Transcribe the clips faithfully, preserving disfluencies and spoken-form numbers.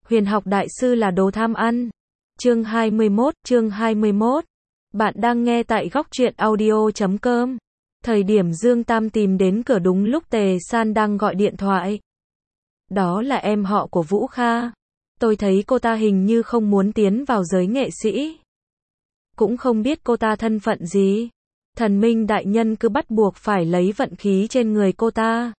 Huyền học đại sư là đồ tham ăn. Chương hai mươi mốt, chương hai mươi mốt. Bạn đang nghe tại góc truyện audio chấm com. Thời điểm Dương Tam tìm đến cửa đúng lúc Tề San đang gọi điện thoại. Đó là em họ của Vũ Kha. Tôi thấy cô ta hình như không muốn tiến vào giới nghệ sĩ. Cũng không biết cô ta thân phận gì. Thần Minh đại nhân cứ bắt buộc phải lấy vận khí trên người cô ta.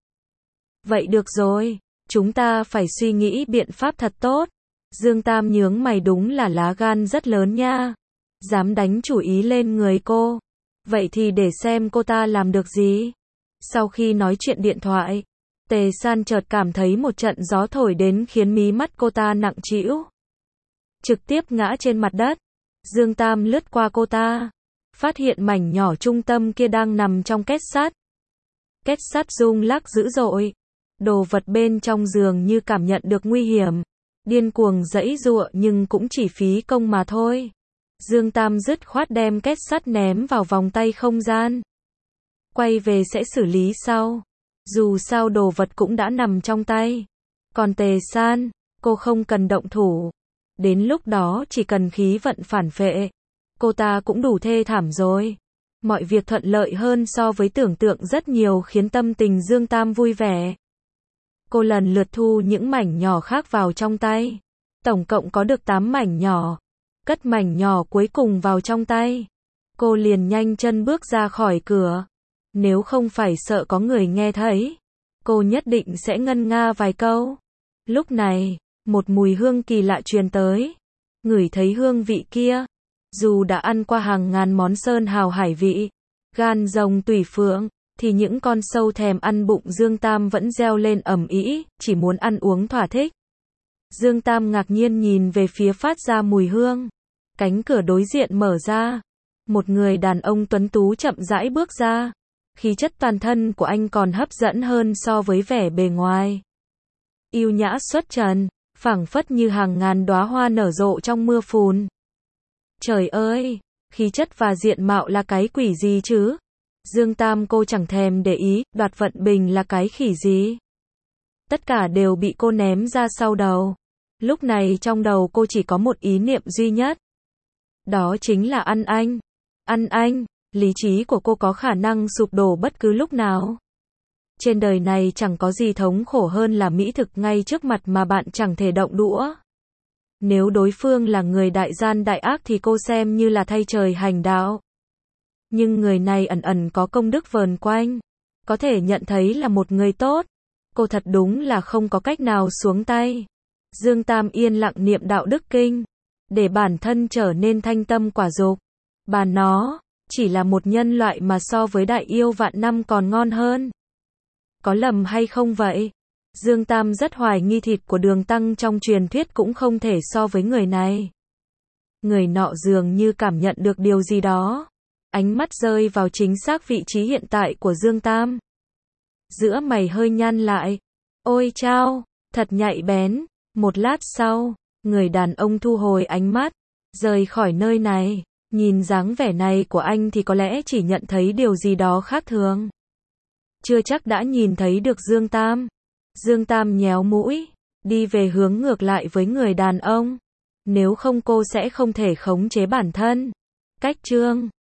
Vậy được rồi, chúng ta phải suy nghĩ biện pháp thật tốt. Dương Tam nhướng mày, đúng là lá gan rất lớn nha. Dám đánh chủ ý lên người cô. Vậy thì để xem cô ta làm được gì. Sau khi nói chuyện điện thoại, Tề San chợt cảm thấy một trận gió thổi đến khiến mí mắt cô ta nặng trĩu. Trực tiếp ngã trên mặt đất. Dương Tam lướt qua cô ta, phát hiện mảnh nhỏ trung tâm kia đang nằm trong két sắt. Két sắt rung lắc dữ dội. Đồ vật bên trong giường như cảm nhận được nguy hiểm, điên cuồng giãy giụa nhưng cũng chỉ phí công mà thôi. Dương Tam dứt khoát đem két sắt ném vào vòng tay không gian. Quay về sẽ xử lý sau. Dù sao đồ vật cũng đã nằm trong tay. Còn Tề San, cô không cần động thủ. Đến lúc đó chỉ cần khí vận phản phệ, cô ta cũng đủ thê thảm rồi. Mọi việc thuận lợi hơn so với tưởng tượng rất nhiều khiến tâm tình Dương Tam vui vẻ. Cô lần lượt thu những mảnh nhỏ khác vào trong tay. Tổng cộng có được tám mảnh nhỏ. Cất mảnh nhỏ cuối cùng vào trong tay. Cô liền nhanh chân bước ra khỏi cửa. Nếu không phải sợ có người nghe thấy, cô nhất định sẽ ngân nga vài câu. Lúc này, một mùi hương kỳ lạ truyền tới. Ngửi thấy hương vị kia, dù đã ăn qua hàng ngàn món sơn hào hải vị, gan rồng tùy phượng, thì những con sâu thèm ăn bụng Dương Tam vẫn reo lên ầm ĩ, chỉ muốn ăn uống thỏa thích. Dương Tam ngạc nhiên nhìn về phía phát ra mùi hương. Cánh cửa đối diện mở ra. Một người đàn ông tuấn tú chậm rãi bước ra. Khí chất toàn thân của anh còn hấp dẫn hơn so với vẻ bề ngoài. Yêu nhã xuất trần, phảng phất như hàng ngàn đóa hoa nở rộ trong mưa phùn. Trời ơi, khí chất và diện mạo là cái quỷ gì chứ? Dương Tam cô chẳng thèm để ý, đoạt vận bình là cái khỉ gì? Tất cả đều bị cô ném ra sau đầu. Lúc này trong đầu cô chỉ có một ý niệm duy nhất. Đó chính là ăn anh. Ăn anh, lý trí của cô có khả năng sụp đổ bất cứ lúc nào. Trên đời này chẳng có gì thống khổ hơn là mỹ thực ngay trước mặt mà bạn chẳng thể động đũa. Nếu đối phương là người đại gian đại ác thì cô xem như là thay trời hành đạo. Nhưng người này ẩn ẩn có công đức vờn quanh, có thể nhận thấy là một người tốt. Cô thật đúng là không có cách nào xuống tay. Dương Tam yên lặng niệm đạo đức kinh, để bản thân trở nên thanh tâm quả dục. Bà nó, chỉ là một nhân loại mà so với đại yêu vạn năm còn ngon hơn. Có lầm hay không vậy? Dương Tam rất hoài nghi thịt của Đường Tăng trong truyền thuyết cũng không thể so với người này. Người nọ dường như cảm nhận được điều gì đó. Ánh mắt rơi vào chính xác vị trí hiện tại của Dương Tam. Giữa mày hơi nhăn lại. Ôi chao, thật nhạy bén. Một lát sau, người đàn ông thu hồi ánh mắt, rời khỏi nơi này. Nhìn dáng vẻ này của anh thì có lẽ chỉ nhận thấy điều gì đó khác thường. Chưa chắc đã nhìn thấy được Dương Tam. Dương Tam nhéo mũi, đi về hướng ngược lại với người đàn ông. Nếu không cô sẽ không thể khống chế bản thân. Cách chương